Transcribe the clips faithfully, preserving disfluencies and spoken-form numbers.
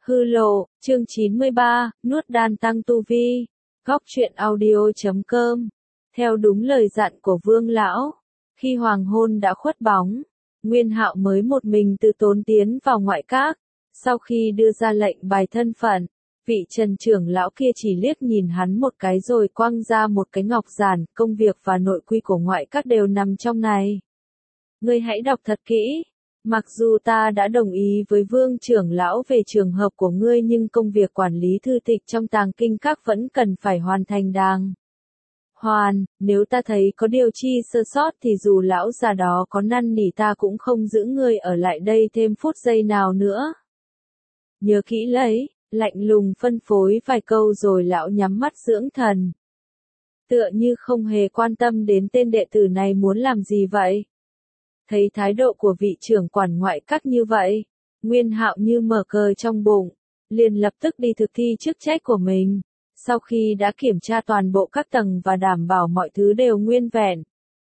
Hư lộ, chương chín mươi ba, nuốt đan tăng tu vi. Góc truyện audio chấm com. Theo đúng lời dặn của Vương lão, khi hoàng hôn đã khuất bóng, Nguyên Hạo mới một mình từ tốn tiến vào ngoại các. Sau khi đưa ra lệnh bài thân phận, vị Trần trưởng lão kia chỉ liếc nhìn hắn một cái rồi quăng ra một cái ngọc giản, công việc và nội quy của ngoại các đều nằm trong này. Ngươi hãy đọc thật kỹ. Mặc dù ta đã đồng ý với Vương trưởng lão về trường hợp của ngươi nhưng công việc quản lý thư tịch trong tàng kinh các vẫn cần phải hoàn thành đàng hoàn, nếu ta thấy có điều chi sơ sót thì dù lão già đó có năn nỉ ta cũng không giữ ngươi ở lại đây thêm phút giây nào nữa. Nhớ kỹ lấy, lạnh lùng phân phối vài câu rồi lão nhắm mắt dưỡng thần. Tựa như không hề quan tâm đến tên đệ tử này muốn làm gì vậy. Thấy thái độ của vị trưởng quản ngoại các như vậy, Nguyên Hạo như mở cờ trong bụng, liền lập tức đi thực thi chức trách của mình. Sau khi đã kiểm tra toàn bộ các tầng và đảm bảo mọi thứ đều nguyên vẹn,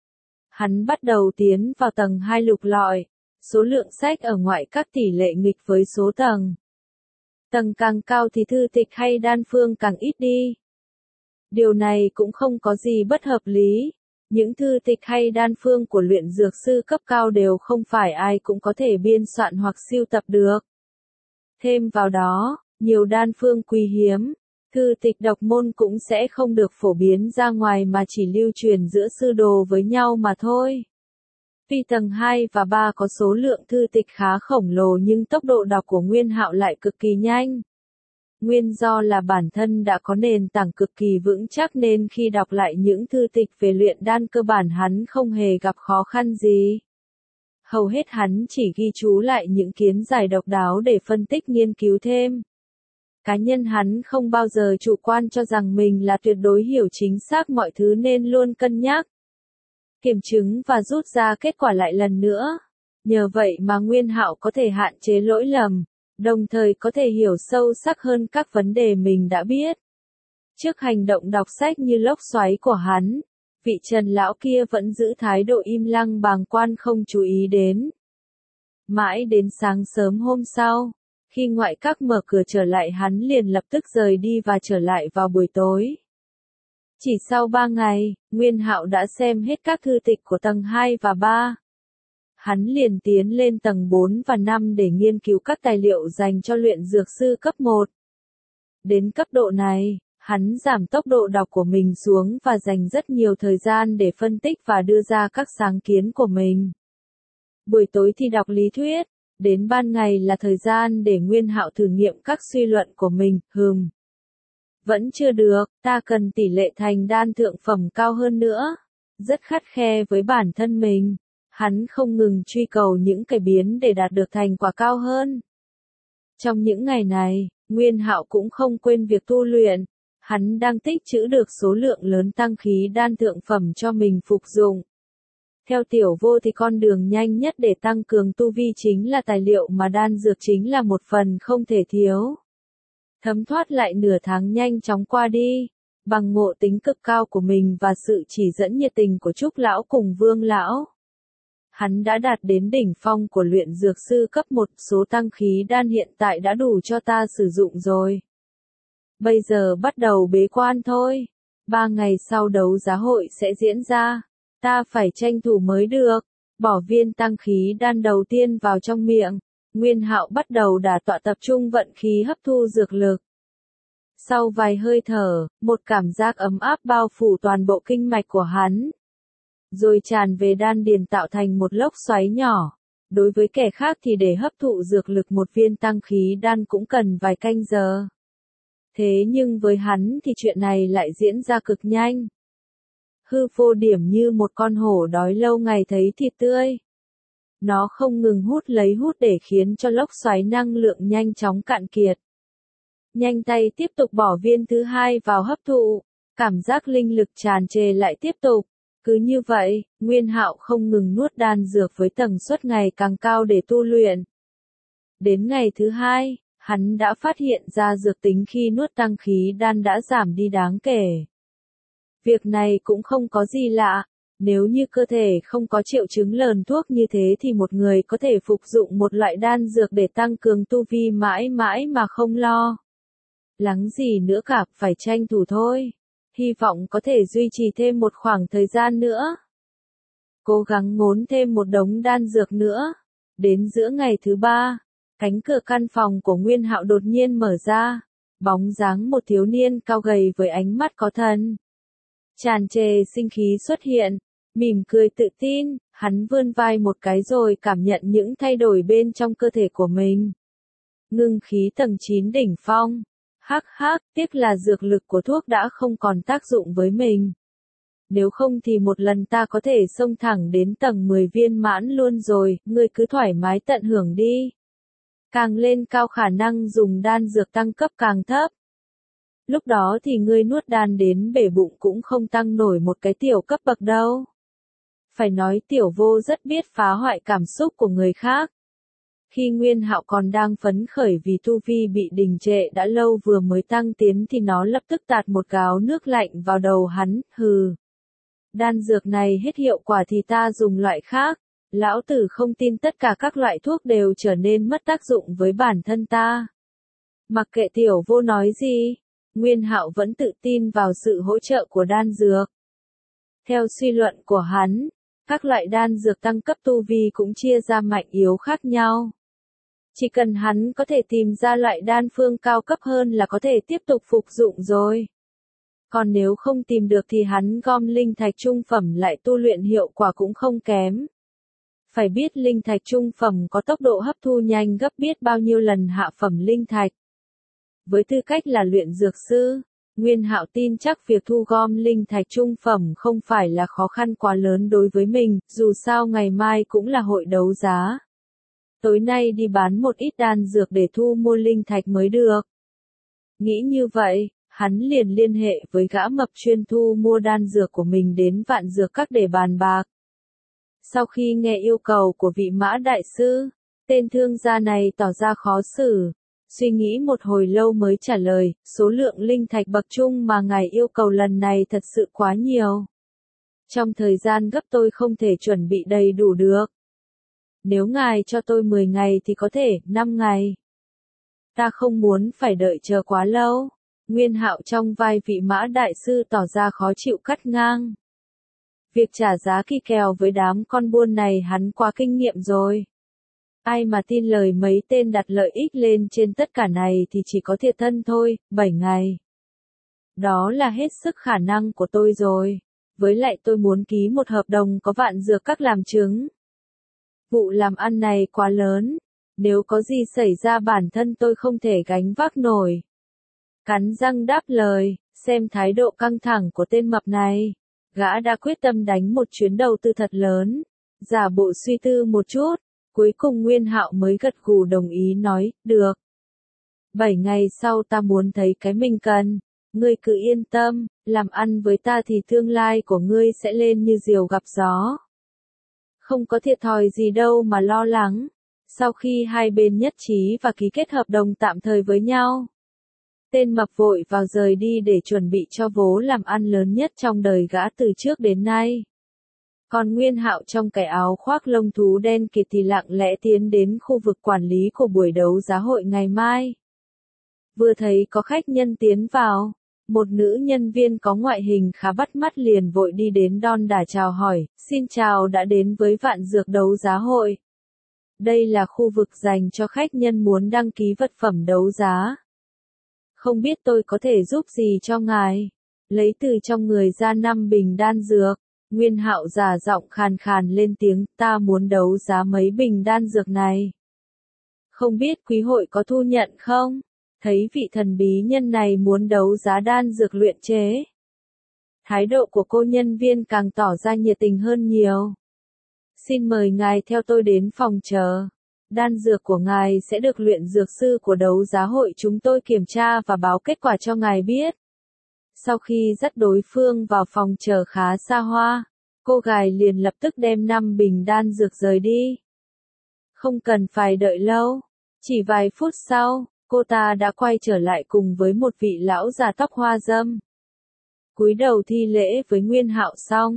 hắn bắt đầu tiến vào tầng hai lục lọi. Số lượng sách ở ngoại các tỷ lệ nghịch với số tầng. Tầng càng cao thì thư tịch hay đan phương càng ít đi. Điều này cũng không có gì bất hợp lý. Những thư tịch hay đan phương của luyện dược sư cấp cao đều không phải ai cũng có thể biên soạn hoặc sưu tập được. Thêm vào đó, nhiều đan phương quý hiếm, thư tịch độc môn cũng sẽ không được phổ biến ra ngoài mà chỉ lưu truyền giữa sư đồ với nhau mà thôi. Tuy tầng hai và ba có số lượng thư tịch khá khổng lồ nhưng tốc độ đọc của Nguyên Hạo lại cực kỳ nhanh. Nguyên do là bản thân đã có nền tảng cực kỳ vững chắc nên khi đọc lại những thư tịch về luyện đan cơ bản hắn không hề gặp khó khăn gì. Hầu hết hắn chỉ ghi chú lại những kiến giải độc đáo để phân tích nghiên cứu thêm. Cá nhân hắn không bao giờ chủ quan cho rằng mình là tuyệt đối hiểu chính xác mọi thứ nên luôn cân nhắc, kiểm chứng và rút ra kết quả lại lần nữa. Nhờ vậy mà Nguyên Hạo có thể hạn chế lỗi lầm, đồng thời có thể hiểu sâu sắc hơn các vấn đề mình đã biết. Trước hành động đọc sách như lốc xoáy của hắn, vị Trần lão kia vẫn giữ thái độ im lặng bàng quan không chú ý đến. Mãi đến sáng sớm hôm sau, khi ngoại các mở cửa trở lại hắn liền lập tức rời đi và trở lại vào buổi tối. Chỉ sau ba ngày, Nguyên Hạo đã xem hết các thư tịch của tầng hai và ba. Hắn liền tiến lên tầng bốn và năm để nghiên cứu các tài liệu dành cho luyện dược sư cấp một. Đến cấp độ này, hắn giảm tốc độ đọc của mình xuống và dành rất nhiều thời gian để phân tích và đưa ra các sáng kiến của mình. Buổi tối thì đọc lý thuyết, đến ban ngày là thời gian để Nguyên Hạo thử nghiệm các suy luận của mình. Hừm. Vẫn chưa được, ta cần tỷ lệ thành đan thượng phẩm cao hơn nữa. Rất khắt khe với bản thân mình. Hắn không ngừng truy cầu những cải biến để đạt được thành quả cao hơn. Trong những ngày này, Nguyên Hạo cũng không quên việc tu luyện. Hắn đang tích trữ được số lượng lớn tăng khí đan thượng phẩm cho mình phục dụng. Theo Tiểu Vô thì con đường nhanh nhất để tăng cường tu vi chính là tài liệu mà đan dược chính là một phần không thể thiếu. Thấm thoát lại nửa tháng nhanh chóng qua đi, bằng ngộ tính cực cao của mình và sự chỉ dẫn nhiệt tình của Trúc lão cùng Vương lão. Hắn đã đạt đến đỉnh phong của luyện dược sư cấp một, số tăng khí đan hiện tại đã đủ cho ta sử dụng rồi. Bây giờ bắt đầu bế quan thôi. Ba ngày sau đấu giá hội sẽ diễn ra. Ta phải tranh thủ mới được. Bỏ viên tăng khí đan đầu tiên vào trong miệng. Nguyên Hạo bắt đầu đả tọa tập trung vận khí hấp thu dược lực. Sau vài hơi thở, một cảm giác ấm áp bao phủ toàn bộ kinh mạch của hắn. Rồi tràn về đan điền tạo thành một lốc xoáy nhỏ. Đối với kẻ khác thì để hấp thụ dược lực một viên tăng khí đan cũng cần vài canh giờ. Thế nhưng với hắn thì chuyện này lại diễn ra cực nhanh. Hư vô điểm như một con hổ đói lâu ngày thấy thịt tươi. Nó không ngừng hút lấy hút để khiến cho lốc xoáy năng lượng nhanh chóng cạn kiệt. Nhanh tay tiếp tục bỏ viên thứ hai vào hấp thụ. Cảm giác linh lực tràn trề lại tiếp tục. Cứ như vậy, Nguyên Hạo không ngừng nuốt đan dược với tần suất ngày càng cao để tu luyện. Đến ngày thứ hai, hắn đã phát hiện ra dược tính khi nuốt tăng khí đan đã giảm đi đáng kể. Việc này cũng không có gì lạ, Nếu như cơ thể không có triệu chứng lờn thuốc như thế thì một người có thể phục dụng một loại đan dược để tăng cường tu vi mãi mãi mà không lo lắng gì nữa cả, phải tranh thủ thôi. Hy vọng có thể duy trì thêm một khoảng thời gian nữa. Cố gắng ngốn thêm một đống đan dược nữa. Đến giữa ngày thứ ba, cánh cửa căn phòng của Nguyên Hạo đột nhiên mở ra. Bóng dáng một thiếu niên cao gầy với ánh mắt có thần tràn trề sinh khí xuất hiện, mỉm cười tự tin, hắn vươn vai một cái rồi cảm nhận những thay đổi bên trong cơ thể của mình. Ngưng khí tầng chín đỉnh phong. Hắc hắc, tiếc là dược lực của thuốc đã không còn tác dụng với mình. Nếu không thì một lần ta có thể xông thẳng đến tầng mười viên mãn luôn rồi, ngươi cứ thoải mái tận hưởng đi. Càng lên cao khả năng dùng đan dược tăng cấp càng thấp. Lúc đó thì ngươi nuốt đan đến bể bụng cũng không tăng nổi một cái tiểu cấp bậc đâu. Phải nói Tiểu Vô rất biết phá hoại cảm xúc của người khác. Khi Nguyên Hạo còn đang phấn khởi vì tu vi bị đình trệ đã lâu vừa mới tăng tiến thì nó lập tức tạt một gáo nước lạnh vào đầu hắn, hừ. Đan dược này hết hiệu quả thì ta dùng loại khác. Lão tử không tin tất cả các loại thuốc đều trở nên mất tác dụng với bản thân ta. Mặc kệ Tiểu Vô nói gì, Nguyên Hạo vẫn tự tin vào sự hỗ trợ của đan dược. Theo suy luận của hắn, các loại đan dược tăng cấp tu vi cũng chia ra mạnh yếu khác nhau. Chỉ cần hắn có thể tìm ra loại đan phương cao cấp hơn là có thể tiếp tục phục dụng rồi. Còn nếu không tìm được thì hắn gom linh thạch trung phẩm lại tu luyện hiệu quả cũng không kém. Phải biết linh thạch trung phẩm có tốc độ hấp thu nhanh gấp biết bao nhiêu lần hạ phẩm linh thạch. Với tư cách là luyện dược sư, Nguyên Hạo tin chắc việc thu gom linh thạch trung phẩm không phải là khó khăn quá lớn đối với mình, dù sao ngày mai cũng là hội đấu giá. Tối nay đi bán một ít đan dược để thu mua linh thạch mới được. Nghĩ như vậy, hắn liền liên hệ với gã mập chuyên thu mua đan dược của mình đến Vạn Dược Các để bàn bạc. Sau khi nghe yêu cầu của vị Mã đại sư, tên thương gia này tỏ ra khó xử. Suy nghĩ một hồi lâu mới trả lời, số lượng linh thạch bậc trung mà ngài yêu cầu lần này thật sự quá nhiều. Trong thời gian gấp tôi không thể chuẩn bị đầy đủ được. Nếu ngài cho tôi mười ngày thì có thể, năm ngày. Ta không muốn phải đợi chờ quá lâu. Nguyên Hạo trong vai vị Mã đại sư tỏ ra khó chịu cắt ngang. Việc trả giá kỳ kèo với đám con buôn này hắn quá kinh nghiệm rồi. Ai mà tin lời mấy tên đặt lợi ích lên trên tất cả này thì chỉ có thiệt thân thôi, bảy ngày. Đó là hết sức khả năng của tôi rồi. Với lại tôi muốn ký một hợp đồng có Vạn Dược Các làm chứng. Vụ làm ăn này quá lớn. Nếu có gì xảy ra bản thân tôi không thể gánh vác nổi. Cắn răng đáp lời, xem thái độ căng thẳng của tên mập này. Gã đã quyết tâm đánh một chuyến đầu tư thật lớn. Giả bộ suy tư một chút. Cuối cùng Nguyên Hạo mới gật gù đồng ý nói, được. Bảy ngày sau ta muốn thấy cái mình cần. Ngươi cứ yên tâm, làm ăn với ta thì tương lai của ngươi sẽ lên như diều gặp gió. Không có thiệt thòi gì đâu mà lo lắng. Sau khi hai bên nhất trí và ký kết hợp đồng tạm thời với nhau, tên mập vội vào rời đi để chuẩn bị cho vố làm ăn lớn nhất trong đời gã từ trước đến nay. Còn Nguyên Hạo trong cái áo khoác lông thú đen kịt thì lặng lẽ tiến đến khu vực quản lý của buổi đấu giá hội ngày mai. Vừa thấy có khách nhân tiến vào, một nữ nhân viên có ngoại hình khá bắt mắt liền vội đi đến đon đả chào hỏi, xin chào đã đến với Vạn Dược đấu giá hội. Đây là khu vực dành cho khách nhân muốn đăng ký vật phẩm đấu giá. Không biết tôi có thể giúp gì cho ngài? Lấy từ trong người ra năm bình đan dược. Nguyên Hạo giả giọng khàn khàn lên tiếng, ta muốn đấu giá mấy bình đan dược này. Không biết quý hội có thu nhận không? Thấy vị thần bí nhân này muốn đấu giá đan dược luyện chế. Thái độ của cô nhân viên càng tỏ ra nhiệt tình hơn nhiều. Xin mời ngài theo tôi đến phòng chờ. Đan dược của ngài sẽ được luyện dược sư của đấu giá hội chúng tôi kiểm tra và báo kết quả cho ngài biết. Sau khi dắt đối phương vào phòng chờ khá xa hoa, cô gái liền lập tức đem năm bình đan dược rời đi. Không cần phải đợi lâu, chỉ vài phút sau, cô ta đã quay trở lại cùng với một vị lão già tóc hoa râm. Cúi đầu thi lễ với Nguyên Hạo xong,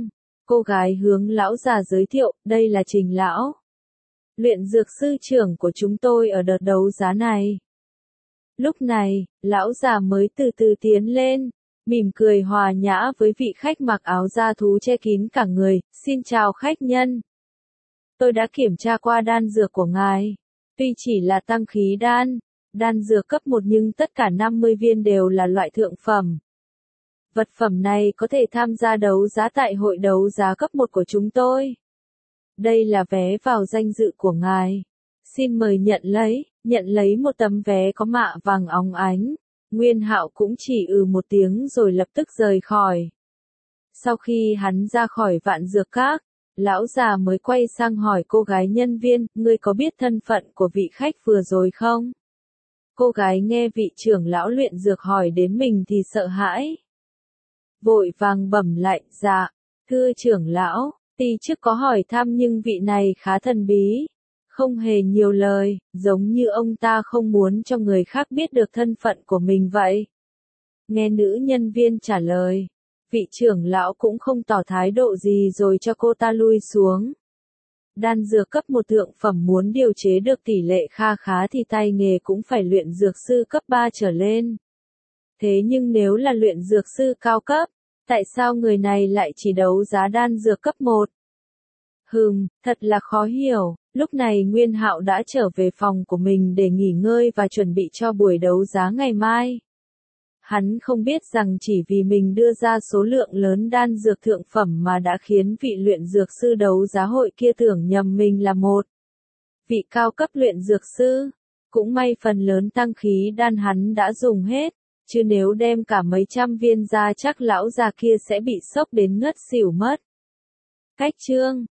Cô gái hướng lão già giới thiệu, đây là Trình lão, luyện dược sư trưởng của chúng tôi ở đợt đấu giá này. Lúc này, lão già mới từ từ tiến lên, mỉm cười hòa nhã với vị khách mặc áo da thú che kín cả người, xin chào khách nhân. Tôi đã kiểm tra qua đan dược của ngài, tuy chỉ là tăng khí đan, đan dược cấp một nhưng tất cả năm mươi viên đều là loại thượng phẩm. Vật phẩm này có thể tham gia đấu giá tại hội đấu giá cấp một của chúng tôi. Đây là vé vào danh dự của ngài. Xin mời nhận lấy, nhận lấy một tấm vé có mạ vàng óng ánh. Nguyên Hạo cũng chỉ ừ một tiếng rồi lập tức rời khỏi. Sau khi hắn ra khỏi Vạn Dược Các, lão già mới quay sang hỏi cô gái nhân viên, ngươi có biết thân phận của vị khách vừa rồi không? Cô gái nghe vị trưởng lão luyện dược hỏi đến mình thì sợ hãi. Vội vàng bẩm lại, dạ, thưa trưởng lão, tuy trước có hỏi thăm nhưng vị này khá thần bí, không hề nhiều lời, giống như ông ta không muốn cho người khác biết được thân phận của mình vậy. Nghe nữ nhân viên trả lời, vị trưởng lão cũng không tỏ thái độ gì rồi cho cô ta lui xuống. Đan dược cấp một thượng phẩm muốn điều chế được tỷ lệ kha khá thì tay nghề cũng phải luyện dược sư cấp ba trở lên. Thế nhưng nếu là luyện dược sư cao cấp, tại sao người này lại chỉ đấu giá đan dược cấp một? Hừm, thật là khó hiểu. Lúc này Nguyên Hạo đã trở về phòng của mình để nghỉ ngơi và chuẩn bị cho buổi đấu giá ngày mai. Hắn không biết rằng chỉ vì mình đưa ra số lượng lớn đan dược thượng phẩm mà đã khiến vị luyện dược sư đấu giá hội kia tưởng nhầm mình là một vị cao cấp luyện dược sư. Cũng may phần lớn tăng khí đan hắn đã dùng hết, chứ nếu đem cả mấy trăm viên ra chắc lão già kia sẽ bị sốc đến ngất xỉu mất. Cách chương